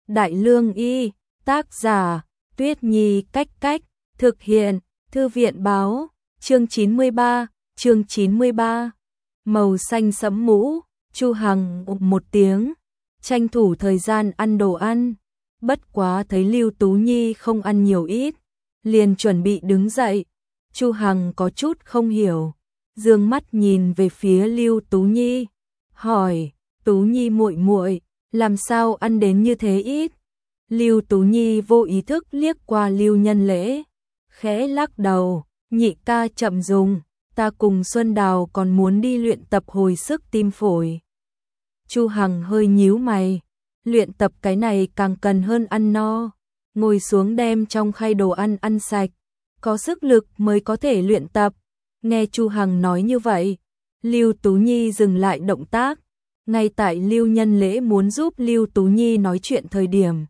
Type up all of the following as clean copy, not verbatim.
Đại Lương Y, tác giả, Tuyết Nhi Cách Cách, thực hiện, Thư viện báo, chương 93, màu xanh sẫm mũ, Chu Hằng một tiếng, tranh thủ thời gian ăn đồ ăn, bất quá thấy Lưu Tú Nhi không ăn nhiều ít, liền chuẩn bị đứng dậy, Chu Hằng có chút không hiểu, dương mắt nhìn về phía Lưu Tú Nhi, hỏi, Tú Nhi muội muội, làm sao ăn đến như thế ít? Lưu Tú Nhi vô ý thức liếc qua Lưu Nhân Lễ, khẽ lắc đầu, nhị ca chậm dùng, ta cùng Xuân Đào còn muốn đi luyện tập hồi sức tim phổi. Chu Hằng hơi nhíu mày, luyện tập cái này càng cần hơn ăn no, ngồi xuống đem trong khay đồ ăn ăn sạch, có sức lực mới có thể luyện tập. Nghe Chu Hằng nói như vậy, Lưu Tú Nhi dừng lại động tác, ngay tại Lưu Nhân Lễ muốn giúp Lưu Tú Nhi nói chuyện thời điểm.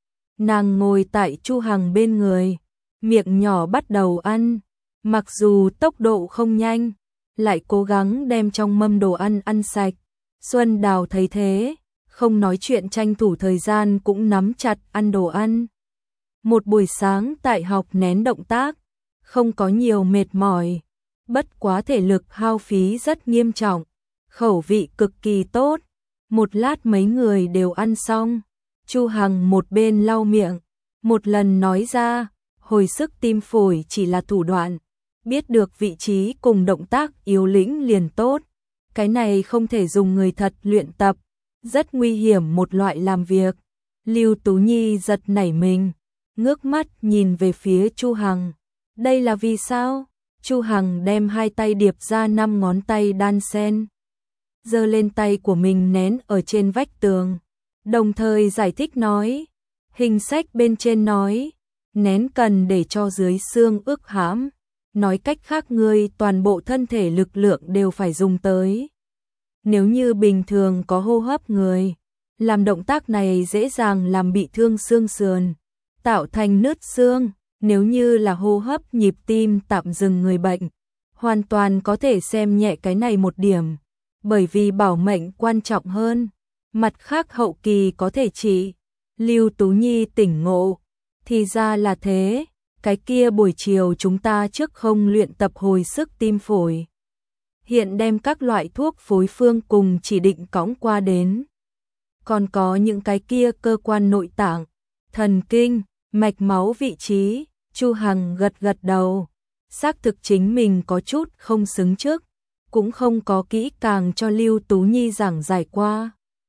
Nàng ngồi tại Chu Hằng bên người, miệng nhỏ bắt đầu ăn, mặc dù tốc độ không nhanh, lại cố gắng đem trong mâm đồ ăn ăn sạch. Xuân Đào thấy thế, không nói chuyện tranh thủ thời gian cũng nắm chặt ăn đồ ăn. Một buổi sáng tại học nén động tác, không có nhiều mệt mỏi, bất quá thể lực hao phí rất nghiêm trọng, khẩu vị cực kỳ tốt. Một lát mấy người đều ăn xong, Chu Hằng một bên lau miệng, một lần nói ra, hồi sức tim phổi chỉ là thủ đoạn, biết được vị trí cùng động tác yếu lĩnh liền tốt, cái này không thể dùng người thật luyện tập, rất nguy hiểm một loại làm việc. Lưu Tú Nhi giật nảy mình, ngước mắt nhìn về phía Chu Hằng, đây là vì sao? Chu Hằng đem hai tay điệp ra 5 ngón tay đan sen, giơ lên tay của mình nén ở trên vách tường, đồng thời giải thích nói, hình sách bên trên nói, nén cần để cho dưới xương ức hãm, nói cách khác ngươi toàn bộ thân thể lực lượng đều phải dùng tới. Nếu như bình thường có hô hấp người, làm động tác này dễ dàng làm bị thương xương sườn, tạo thành nứt xương, nếu như là hô hấp nhịp tim tạm dừng người bệnh, hoàn toàn có thể xem nhẹ cái này một điểm, bởi vì bảo mệnh quan trọng hơn, mặt khác hậu kỳ có thể trị. Lưu Tú Nhi tỉnh ngộ, thì ra là thế, cái kia buổi chiều chúng ta trước không luyện tập hồi sức tim phổi, hiện đem các loại thuốc phối phương cùng chỉ định cõng qua đến. Còn có những cái kia cơ quan nội tạng, thần kinh, mạch máu vị trí, Chu Hằng gật gật đầu, xác thực chính mình có chút không xứng trước, cũng không có kỹ càng cho Lưu Tú Nhi giảng giải qua.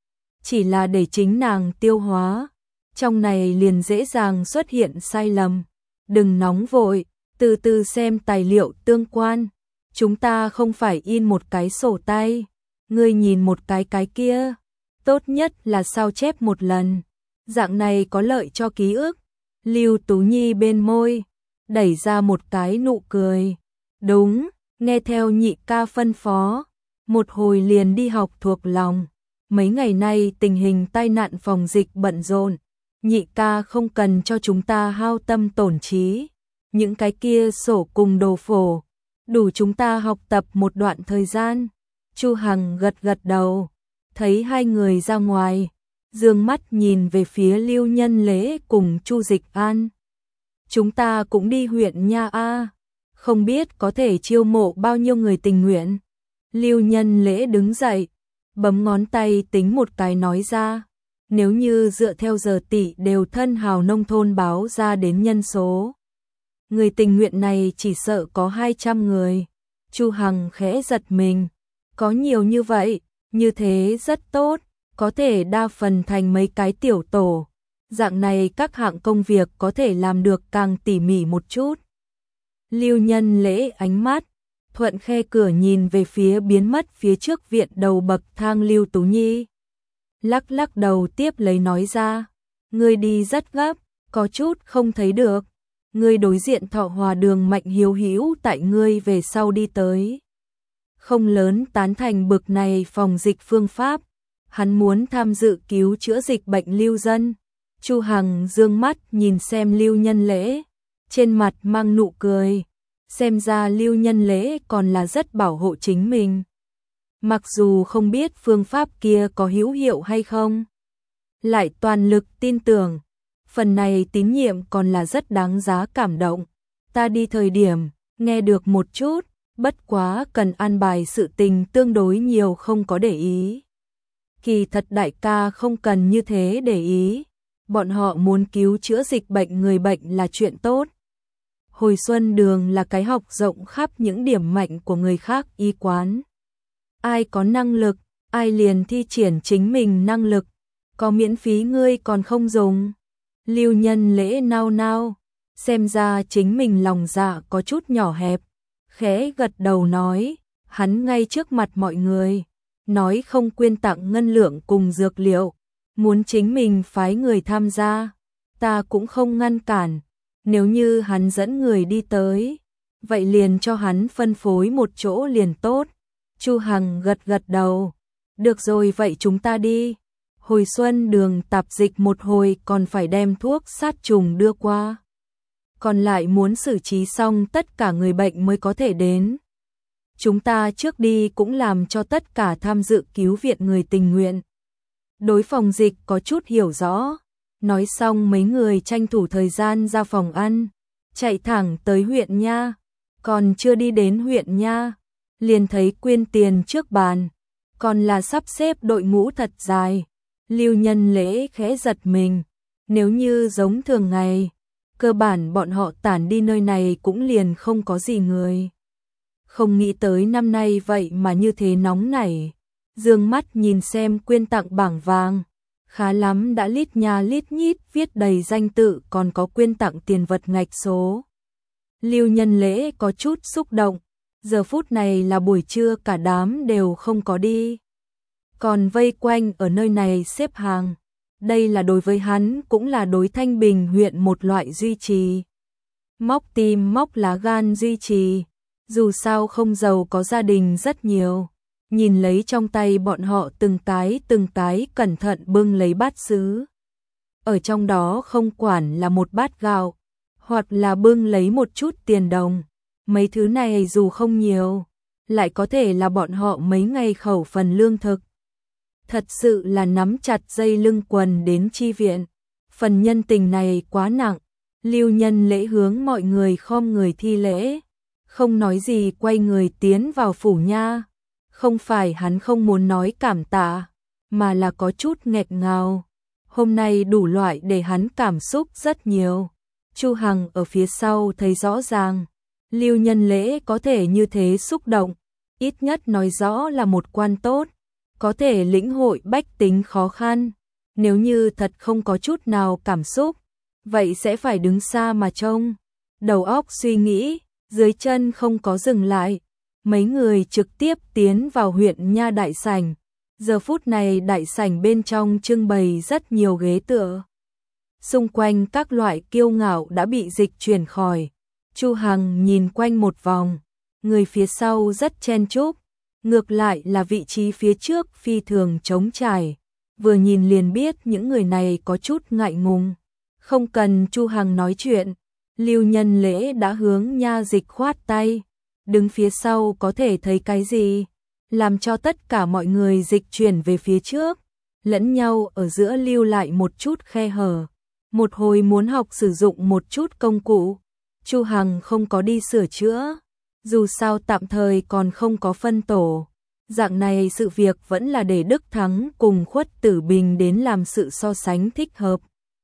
Chỉ là để chính nàng tiêu hóa, trong này liền dễ dàng xuất hiện sai lầm. Đừng nóng vội, từ từ xem tài liệu tương quan. Chúng ta không phải in một cái sổ tay, ngươi nhìn một cái kia, tốt nhất là sao chép một lần, dạng này có lợi cho ký ức. Lưu Tú Nhi bên môi, đẩy ra một cái nụ cười. Đúng, nghe theo nhị ca phân phó, một hồi liền đi học thuộc lòng. Mấy ngày nay tình hình tai nạn phòng dịch bận rộn, nhị ca không cần cho chúng ta hao tâm tổn trí. Những cái kia sổ cùng đồ phổ, đủ chúng ta học tập một đoạn thời gian. Chu Hằng gật gật đầu, thấy hai người ra ngoài, dương mắt nhìn về phía Lưu Nhân Lễ cùng Chu Dịch An. Chúng ta cũng đi huyện nha a, không biết có thể chiêu mộ bao nhiêu người tình nguyện. Lưu Nhân Lễ đứng dậy, bấm ngón tay tính một cái nói ra, nếu như dựa theo giờ tỷ đều thân hào nông thôn báo ra đến nhân số, người tình nguyện này chỉ sợ có 200 người. Chu Hằng khẽ giật mình, có nhiều như vậy, như thế rất tốt, có thể đa phần thành mấy cái tiểu tổ, dạng này các hạng công việc có thể làm được càng tỉ mỉ một chút. Lưu Nhân Lễ ánh mắt thuận khe cửa nhìn về phía biến mất phía trước viện đầu bậc thang Lưu Tú Nhi, lắc lắc đầu tiếp lấy nói ra, ngươi đi rất gấp, có chút không thấy được. Ngươi đối diện Thọ Hòa Đường Mạnh Hiếu Hữu tại ngươi về sau đi tới, không lớn tán thành bực này phòng dịch phương pháp, hắn muốn tham dự cứu chữa dịch bệnh lưu dân. Chu Hằng dương mắt nhìn xem Lưu Nhân Lễ, trên mặt mang nụ cười, xem ra Lưu Nhân Lễ còn là rất bảo hộ chính mình. Mặc dù không biết phương pháp kia có hữu hiệu hay không, lại toàn lực tin tưởng. Phần này tín nhiệm còn là rất đáng giá cảm động. Ta đi thời điểm, nghe được một chút, bất quá cần an bài sự tình tương đối nhiều không có để ý. Kỳ thật đại ca không cần như thế để ý. Bọn họ muốn cứu chữa dịch bệnh người bệnh là chuyện tốt. Hồi Xuân Đường là cái học rộng khắp những điểm mạnh của người khác y quán. Ai có năng lực, ai liền thi triển chính mình năng lực. Có miễn phí ngươi còn không dùng. Lưu Nhân Lễ nao nao, xem ra chính mình lòng dạ có chút nhỏ hẹp. Khẽ gật đầu nói, hắn ngay trước mặt mọi người. Nói không quyên tặng ngân lượng cùng dược liệu. Muốn chính mình phái người tham gia. Ta cũng không ngăn cản. Nếu như hắn dẫn người đi tới, vậy liền cho hắn phân phối một chỗ liền tốt. Chu Hằng gật gật đầu. Được rồi vậy chúng ta đi. Hồi Xuân Đường tạp dịch một hồi còn phải đem thuốc sát trùng đưa qua. Còn lại muốn xử trí xong tất cả người bệnh mới có thể đến. Chúng ta trước đi cũng làm cho tất cả tham dự cứu viện người tình nguyện. Đối phòng dịch có chút hiểu rõ. Nói xong mấy người tranh thủ thời gian ra phòng ăn, chạy thẳng tới huyện nha. Còn chưa đi đến huyện nha, liền thấy quyên tiền trước bàn. Còn là sắp xếp đội ngũ thật dài. Lưu Nhân Lễ khẽ giật mình. Nếu như giống thường ngày, cơ bản bọn họ tản đi nơi này cũng liền không có gì người. Không nghĩ tới năm nay vậy mà như thế nóng nảy. Dương mắt nhìn xem quyên tặng bảng vàng. Khá lắm đã lít nha lít nhít viết đầy danh tự còn có quyên tặng tiền vật ngạch số. Lưu Nhân Lễ có chút xúc động. Giờ phút này là buổi trưa cả đám đều không có đi. Còn vây quanh ở nơi này xếp hàng. Đây là đối với hắn cũng là đối Thanh Bình huyện một loại duy trì. Móc tim móc lá gan duy trì. Dù sao không giàu có gia đình rất nhiều. Nhìn lấy trong tay bọn họ từng cái cẩn thận bưng lấy bát sứ. Ở trong đó không quản là một bát gạo, hoặc là bưng lấy một chút tiền đồng. Mấy thứ này dù không nhiều, lại có thể là bọn họ mấy ngày khẩu phần lương thực. Thật sự là nắm chặt dây lưng quần đến chi viện. Phần nhân tình này quá nặng. Lưu Nhân Lễ hướng mọi người khom người thi lễ. Không nói gì quay người tiến vào phủ nha. Không phải hắn không muốn nói cảm tạ, mà là có chút nghẹt ngào. Hôm nay đủ loại để hắn cảm xúc rất nhiều. Chu Hằng ở phía sau thấy rõ ràng. Lưu Nhân Lễ có thể như thế xúc động. Ít nhất nói rõ là một quan tốt. Có thể lĩnh hội bách tính khó khăn. Nếu như thật không có chút nào cảm xúc, vậy sẽ phải đứng xa mà trông. Đầu óc suy nghĩ, dưới chân không có dừng lại. Mấy người trực tiếp tiến vào huyện nha đại sảnh. Giờ phút này đại sảnh bên trong trưng bày rất nhiều ghế tựa. Xung quanh các loại kiêu ngạo đã bị dịch chuyển khỏi. Chu Hằng nhìn quanh một vòng. Người phía sau rất chen chúc. Ngược lại là vị trí phía trước phi thường trống trải. Vừa nhìn liền biết những người này có chút ngại ngùng. Không cần Chu Hằng nói chuyện. Lưu Nhân Lễ đã hướng nha dịch khoát tay. Đứng phía sau có thể thấy cái gì? Làm cho tất cả mọi người dịch chuyển về phía trước. Lẫn nhau ở giữa lưu lại một chút khe hở. Một hồi muốn học sử dụng một chút công cụ. Chu Hằng không có đi sửa chữa. Dù sao tạm thời còn không có phân tổ. Dạng này sự việc vẫn là để Đức Thắng cùng Khuất Tử Bình đến làm sự so sánh thích hợp.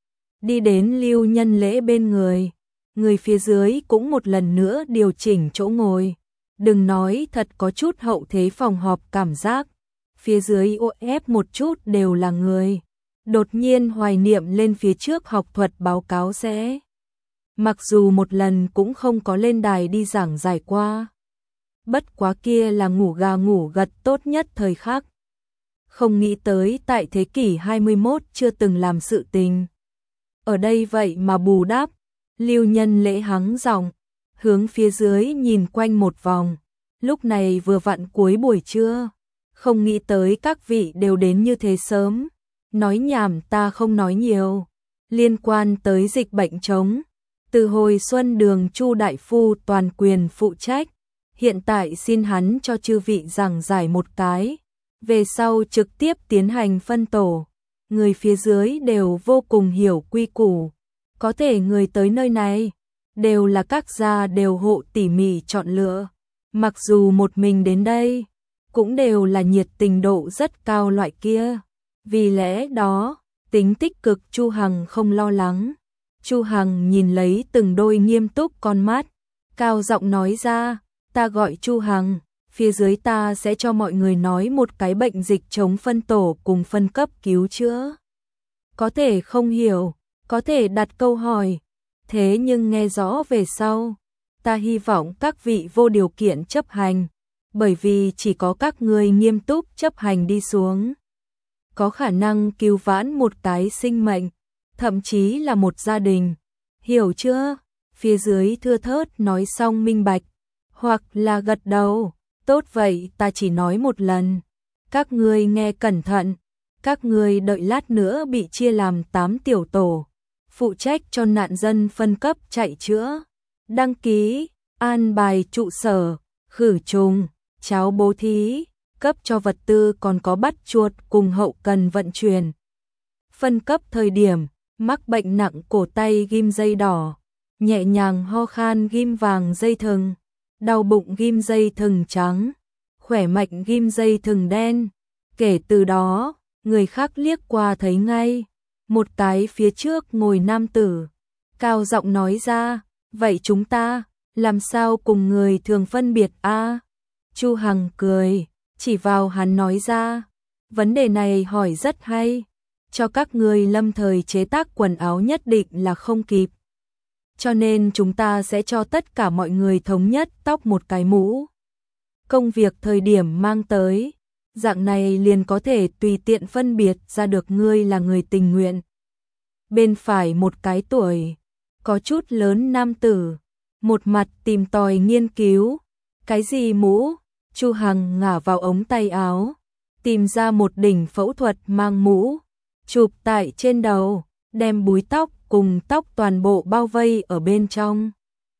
Đi đến Lưu Nhân Lễ bên người. Người phía dưới cũng một lần nữa điều chỉnh chỗ ngồi. Đừng nói thật có chút hậu thế phòng họp cảm giác. Phía dưới ô ép một chút đều là người. Đột nhiên hoài niệm lên phía trước học thuật báo cáo sẽ. Mặc dù một lần cũng không có lên đài đi giảng giải qua. Bất quá kia là ngủ gà ngủ gật tốt nhất thời khắc. Không nghĩ tới tại thế kỷ 21 chưa từng làm sự tình. Ở đây vậy mà bù đắp. Lưu Nhân Lễ hắng giọng, hướng phía dưới nhìn quanh một vòng. Lúc này vừa vặn cuối buổi trưa. Không nghĩ tới các vị đều đến như thế sớm. Nói nhảm ta không nói nhiều. Liên quan tới dịch bệnh chống. Từ hồi Xuân Đường Chu Đại Phu toàn quyền phụ trách. Hiện tại xin hắn cho chư vị giảng giải một cái. Về sau trực tiếp tiến hành phân tổ. người phía dưới đều vô cùng hiểu quy củ. Có thể người tới nơi này đều là các gia đều hộ tỉ mỉ chọn lựa. Mặc dù một mình đến đây, cũng đều là nhiệt tình độ rất cao loại kia. Vì lẽ đó, tính tích cực Chu Hằng không lo lắng. Chu Hằng nhìn lấy từng đôi nghiêm túc con mắt, cao giọng nói ra, ta gọi Chu Hằng, phía dưới ta sẽ cho mọi người nói một cái bệnh dịch chống phân tổ cùng phân cấp cứu chữa. Có thể không hiểu, có thể đặt câu hỏi, thế nhưng nghe rõ về sau, ta hy vọng các vị vô điều kiện chấp hành, bởi vì chỉ có các ngươi nghiêm túc chấp hành đi xuống, có khả năng cứu vãn một cái sinh mệnh, thậm chí là một gia đình. Hiểu chưa? Phía dưới thưa thớt nói xong minh bạch, hoặc là gật đầu, tốt vậy ta chỉ nói một lần. Các ngươi nghe cẩn thận, các ngươi đợi lát nữa bị chia làm 8 tiểu tổ, phụ trách cho nạn dân phân cấp chạy chữa, đăng ký, an bài trụ sở, khử trùng, cháo bố thí, cấp cho vật tư còn có bắt chuột cùng hậu cần vận chuyển. Phân cấp thời điểm, mắc bệnh nặng cổ tay ghim dây đỏ, nhẹ nhàng ho khan ghim vàng dây thừng, đau bụng ghim dây thừng trắng, khỏe mạnh ghim dây thừng đen. Kể từ đó, người khác liếc qua thấy ngay, một cái phía trước ngồi nam tử, cao giọng nói ra, vậy chúng ta, làm sao cùng người thường phân biệt a? Chu Hằng cười, chỉ vào hắn nói ra, vấn đề này hỏi rất hay, cho các người lâm thời chế tác quần áo nhất định là không kịp. Cho nên chúng ta sẽ cho tất cả mọi người thống nhất tóc một cái mũ. Công việc thời điểm mang tới, dạng này liền có thể tùy tiện phân biệt ra được ngươi là người tình nguyện. Bên phải một cái tuổi, có chút lớn nam tử, một mặt tìm tòi nghiên cứu, cái gì mũ? Chu Hằng ngả vào ống tay áo, tìm ra một đỉnh phẫu thuật mang mũ, chụp tại trên đầu, đem búi tóc cùng tóc toàn bộ bao vây ở bên trong.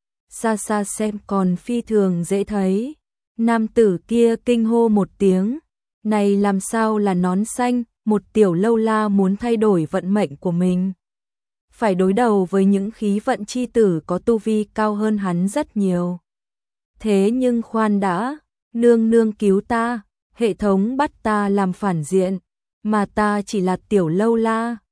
Xa xa xem còn phi thường dễ thấy. Nam tử kia kinh hô một tiếng, này làm sao là nón xanh, một tiểu lâu la muốn thay đổi vận mệnh của mình. Phải đối đầu với những khí vận chi tử có tu vi cao hơn hắn rất nhiều. Thế nhưng khoan đã, nương nương cứu ta, hệ thống bắt ta làm phản diện, mà ta chỉ là tiểu lâu la,